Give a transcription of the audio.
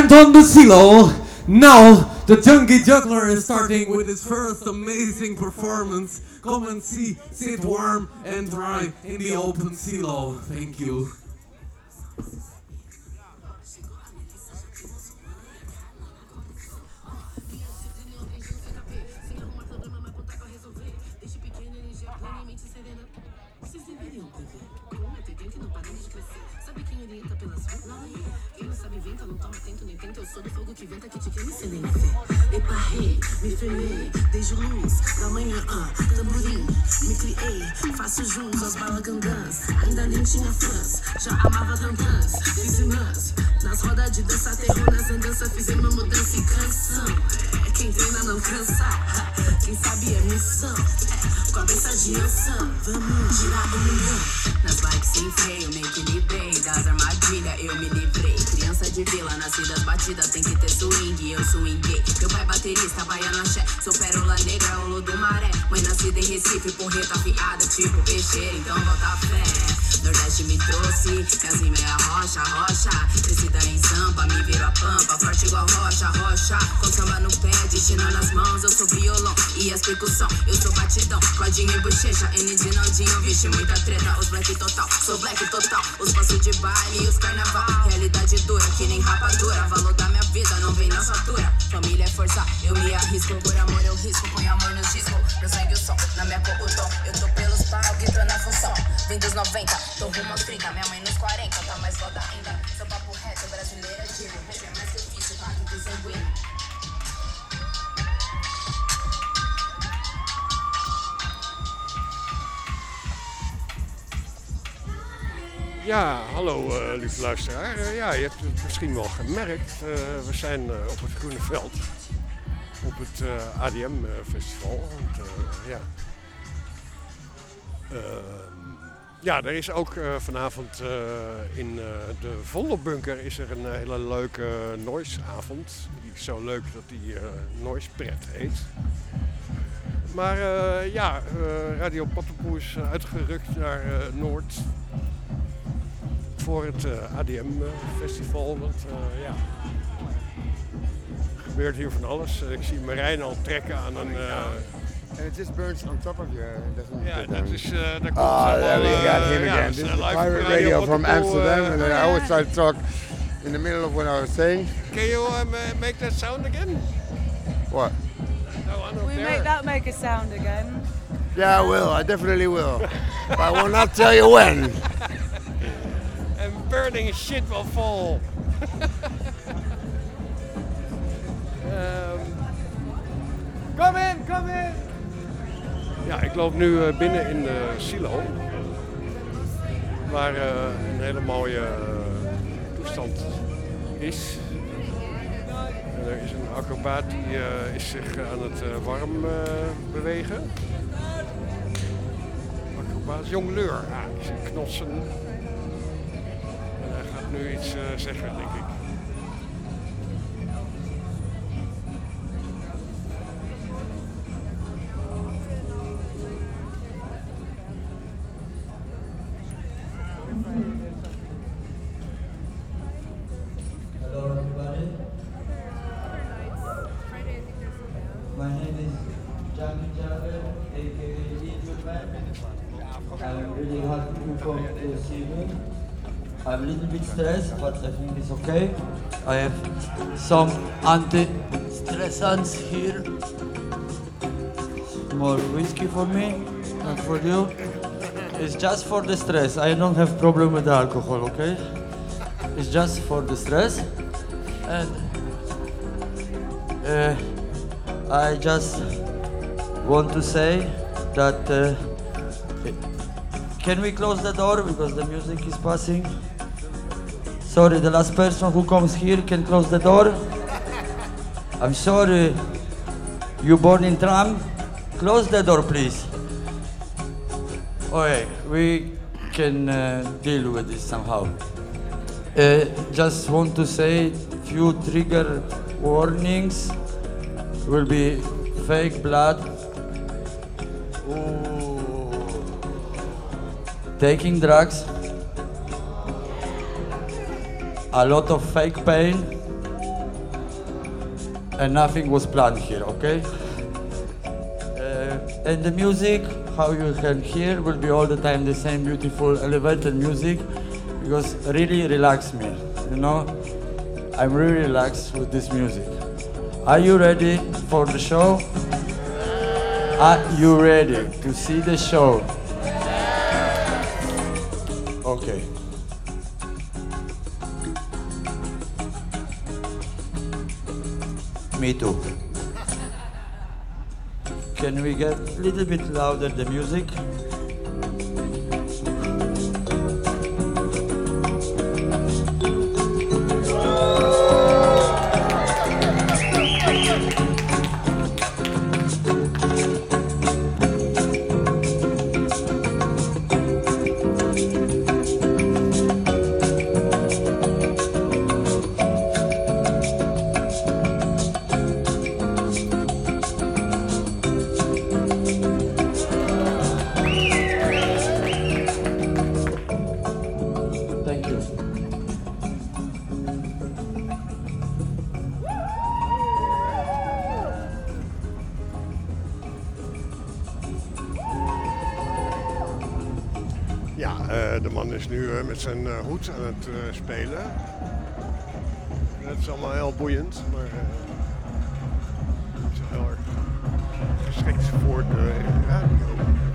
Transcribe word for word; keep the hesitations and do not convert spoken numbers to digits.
Anton De Silo. Now the Junkie Juggler is starting with his first amazing performance. Come and see, sit warm and dry in the open silo. Thank you. Eparrei, me firmei, desde luz da manhã, ah, tamborim, me criei, faço jus aos balagandãs, ainda nem tinha fãs, já amava tantãs, fiz irmãs, nas rodas de dança, terror nas andanças, fizemos uma mudança e canção, é, quem treina não cansa, quem sabe é missão, é, com a cabeça de anção, vamos girar o milhão, nas bikes sem freio, me equilibrei, das armadilhas eu me livrei, criança de vila, nascidas batidas, tem que ter swing, eu swinguei, meu pai baterista, baiano axé, sou pérola negra, olo do maré, mãe nascida em Recife, porreta afiada, tipo peixeira, então bota fé, Nordeste me trouxe, minhas rimas é a rocha, rocha, crescida em Sampa, me viro a pampa, forte igual rocha, rocha, com samba no pé, destino nas mãos, eu sou violão e as percussão, eu sou batidão, codinho e bochecha, N de Naldinho, vixe, muita treta, os black total, sou black total, os passos de baile e os carnaval, realidade dura, que nem rapadura, valor da minha vida, não vem na fatura, família é força, eu me arrisco, por amor eu risco, põe amor nos discos, meu sangue o som, na minha cor o tom, eu tô pelos pau, que tô na função, vem dos noventa, tô rumo aos trinta, minha mãe nos quarenta, tá mais foda ainda, sou papo reto, brasileira, tiro, rap é mais que eu fiz, pago do sanguíneo. Ja, hallo uh, lieve luisteraar. Uh, ja, je hebt het misschien wel gemerkt. Uh, we zijn uh, op het Groene Veld. Op het uh, A D M uh, festival. Want, uh, ja. Uh, ja, er is ook uh, vanavond uh, in uh, de Vondelbunker is er een hele leuke noise-avond. Die is zo leuk dat die uh, Noise Pret heet. Maar uh, ja, uh, Radio Pattenpoel is uh, uitgerukt naar uh, Noord. Voor het uh, A D M-festival, want uh, ja, er gebeurt hier van alles. Uh, ik zie Marijn al trekken aan een... Uh, And it just burns on top of you. Ja, dat is... Uh, daar komt oh, there we uh, got him ja, again. This is live pirate radio, radio from Amsterdam, uh, and I always try to talk in the middle of what I was saying. Can you uh, make that sound again? What? No, one up we there. make that make a sound again? Yeah, I will. I definitely will. But I will not tell you when. And burning shit will fall. um, come in, come in! Ja, ik loop nu uh, binnen in de silo. Waar uh, een hele mooie uh, toestand is. En er is een acrobaat die uh, is zich uh, aan het uh, warm uh, bewegen. Acrobaat, jongleur. Ah, ik zie knotsen. En hij gaat nu iets uh, zeggen, denk ik. Hello everybody. My name is Junkie Juggler, aka Little Man. I'm really happy to come to see you. I'm a little bit stressed, but I think it's okay. I have some anti-stressants here. More whiskey for me, and for you. It's just for the stress. I don't have problem with the alcohol, okay? It's just for the stress. And uh, I just want to say that uh, can we close the door because the music is passing? Sorry, the last person who comes here can close the door. I'm sorry, you born in tram. Close the door, please. Okay, we can uh, deal with this somehow. Uh, just want to say few trigger warnings. Will be fake blood. Ooh. Taking drugs. A lot of fake pain. and nothing was planned here, okay? Uh, and the music, how you can hear, will be all the time the same beautiful elevated music, because really relax me, you know? I'm really relaxed with this music. Are you ready for the show? Are you ready to see the show? Okay. Me too. Can we get a little bit louder the music? Thank you. Ja, uh, de man is nu uh, met zijn uh, hoed aan het uh, spelen. Het is allemaal heel boeiend, maar uh, het is heel erg geschikt voor de radio.